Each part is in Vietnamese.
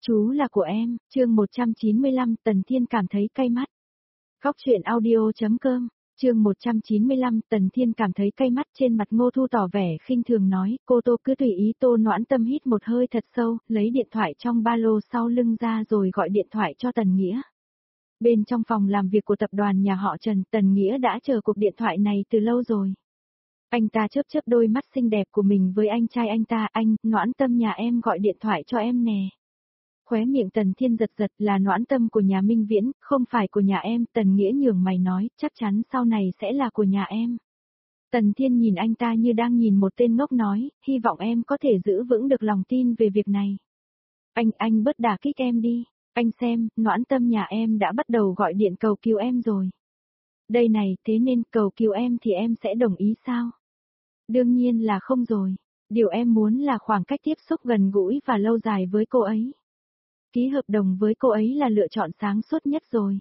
Chú là của em, chương 195 Tần Thiên cảm thấy cay mắt. Góc truyện audio.com, chương 195 Tần Thiên cảm thấy cay mắt. Trên mặt Ngô Thu tỏ vẻ khinh thường nói, cô Tô cứ tùy ý. Tô Noãn Tâm hít một hơi thật sâu, lấy điện thoại trong ba lô sau lưng ra rồi gọi điện thoại cho Tần Nghĩa. Bên trong phòng làm việc của tập đoàn nhà họ Trần, Tần Nghĩa đã chờ cuộc điện thoại này từ lâu rồi. Anh ta chớp chớp đôi mắt xinh đẹp của mình với anh trai anh ta, anh, Noãn Tâm nhà em gọi điện thoại cho em nè. Khóe miệng Tần Thiên giật giật, là Noãn Tâm của nhà Minh Viễn, không phải của nhà em. Tần Nghĩa nhường mày nói, chắc chắn sau này sẽ là của nhà em. Tần Thiên nhìn anh ta như đang nhìn một tên ngốc nói, hy vọng em có thể giữ vững được lòng tin về việc này. Anh bớt đả kích em đi, anh xem, Noãn Tâm nhà em đã bắt đầu gọi điện cầu cứu em rồi. Đây này, thế nên cầu cứu em thì em sẽ đồng ý sao? Đương nhiên là không rồi, điều em muốn là khoảng cách tiếp xúc gần gũi và lâu dài với cô ấy. Ký hợp đồng với cô ấy là lựa chọn sáng suốt nhất rồi.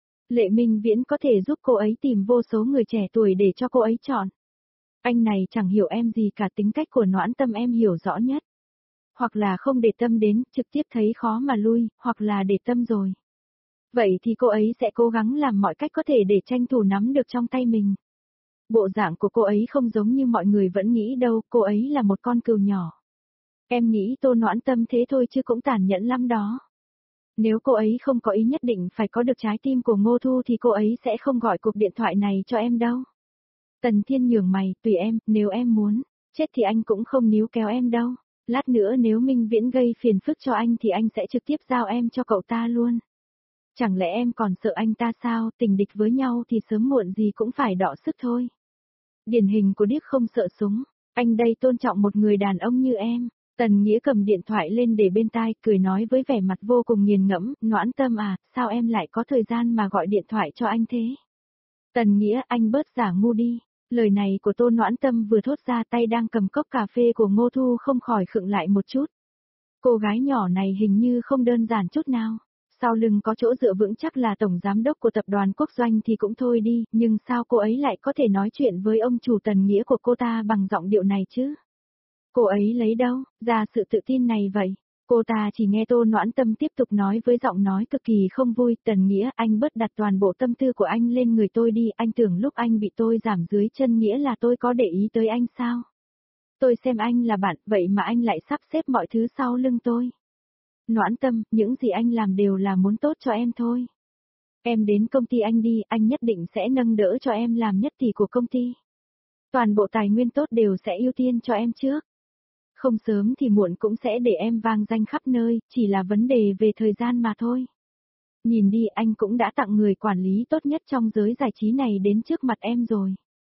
Lệ Minh Viễn có thể giúp cô ấy tìm vô số người trẻ tuổi để cho cô ấy chọn. Anh này chẳng hiểu em gì cả, tính cách của Noãn Tâm em hiểu rõ nhất. Hoặc là không để tâm đến, trực tiếp thấy khó mà lui, hoặc là để tâm rồi. Vậy thì cô ấy sẽ cố gắng làm mọi cách có thể để tranh thủ nắm được trong tay mình. Bộ dạng của cô ấy không giống như mọi người vẫn nghĩ đâu, cô ấy là một con cừu nhỏ. Em nghĩ Tô Noãn Tâm thế thôi chứ cũng tàn nhẫn lắm đó. Nếu cô ấy không có ý nhất định phải có được trái tim của Ngô Thu thì cô ấy sẽ không gọi cuộc điện thoại này cho em đâu. Tần Thiên nhường mày, tùy em, nếu em muốn, chết thì anh cũng không níu kéo em đâu. Lát nữa nếu Minh Viễn gây phiền phức cho anh thì anh sẽ trực tiếp giao em cho cậu ta luôn. Chẳng lẽ em còn sợ anh ta sao, tình địch với nhau thì sớm muộn gì cũng phải đọ sức thôi. Điển hình của điếc không sợ súng, anh đây tôn trọng một người đàn ông như em. Tần Nghĩa cầm điện thoại lên để bên tai, cười nói với vẻ mặt vô cùng nghiền ngẫm, Noãn Tâm à, sao em lại có thời gian mà gọi điện thoại cho anh thế? Tần Nghĩa, anh bớt giả ngu đi. Lời này của Tô Noãn Tâm vừa thốt ra, tay đang cầm cốc cà phê của Ngô Thu không khỏi khựng lại một chút. Cô gái nhỏ này hình như không đơn giản chút nào. Sau lưng có chỗ dựa vững chắc là tổng giám đốc của tập đoàn Quốc Doanh thì cũng thôi đi, nhưng sao cô ấy lại có thể nói chuyện với ông chủ Tần Nghĩa của cô ta bằng giọng điệu này chứ? Cô ấy lấy đâu ra sự tự tin này vậy? Cô ta chỉ nghe Tô Noãn Tâm tiếp tục nói với giọng nói cực kỳ không vui, Tần Nghĩa, anh bớt đặt toàn bộ tâm tư của anh lên người tôi đi, anh tưởng lúc anh bị tôi giảm dưới chân nghĩa là tôi có để ý tới anh sao? Tôi xem anh là bạn, vậy mà anh lại sắp xếp mọi thứ sau lưng tôi. Noãn Tâm, những gì anh làm đều là muốn tốt cho em thôi. Em đến công ty anh đi, anh nhất định sẽ nâng đỡ cho em làm nhất tỷ của công ty. Toàn bộ tài nguyên tốt đều sẽ ưu tiên cho em trước. Không sớm thì muộn cũng sẽ để em vang danh khắp nơi, chỉ là vấn đề về thời gian mà thôi. Nhìn đi, anh cũng đã tặng người quản lý tốt nhất trong giới giải trí này đến trước mặt em rồi.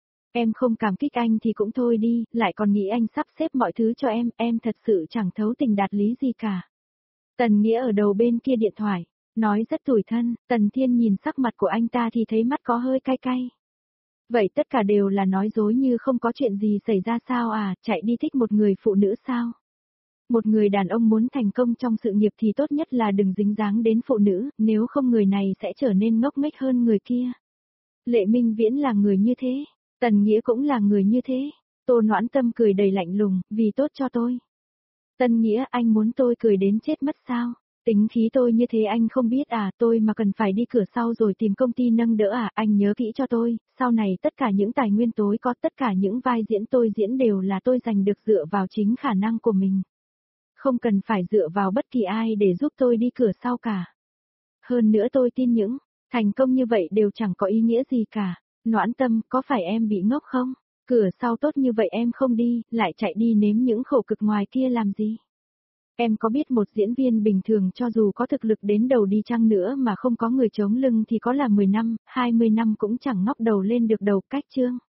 Em không cảm kích anh thì cũng thôi đi, lại còn nghĩ anh sắp xếp mọi thứ cho em thật sự chẳng thấu tình đạt lý gì cả. Tần Nghĩa ở đầu bên kia điện thoại, nói rất tủi thân. Tần Thiên nhìn sắc mặt của anh ta thì thấy mắt có hơi cay cay. Vậy tất cả đều là nói dối như không có chuyện gì xảy ra sao à, chạy đi thích một người phụ nữ sao? Một người đàn ông muốn thành công trong sự nghiệp thì tốt nhất là đừng dính dáng đến phụ nữ, nếu không người này sẽ trở nên ngốc nghếch hơn người kia. Lệ Minh Viễn là người như thế, Tần Nghĩa cũng là người như thế. Tô Noãn Tâm cười đầy lạnh lùng, vì tốt cho tôi. Tần Nghĩa, anh muốn tôi cười đến chết mất sao? Tính khí tôi như thế anh không biết à, tôi mà cần phải đi cửa sau rồi tìm công ty nâng đỡ à, anh nhớ kỹ cho tôi, sau này tất cả những tài nguyên tối có, tất cả những vai diễn tôi diễn đều là tôi giành được dựa vào chính khả năng của mình. Không cần phải dựa vào bất kỳ ai để giúp tôi đi cửa sau cả. Hơn nữa tôi tin những thành công như vậy đều chẳng có ý nghĩa gì cả. Noãn Tâm, có phải em bị ngốc không? Cửa sau tốt như vậy em không đi, lại chạy đi nếm những khổ cực ngoài kia làm gì? Em có biết một diễn viên bình thường cho dù có thực lực đến đầu đi chăng nữa mà không có người chống lưng thì có là 10 năm, 20 năm cũng chẳng ngóc đầu lên được đầu cách chương.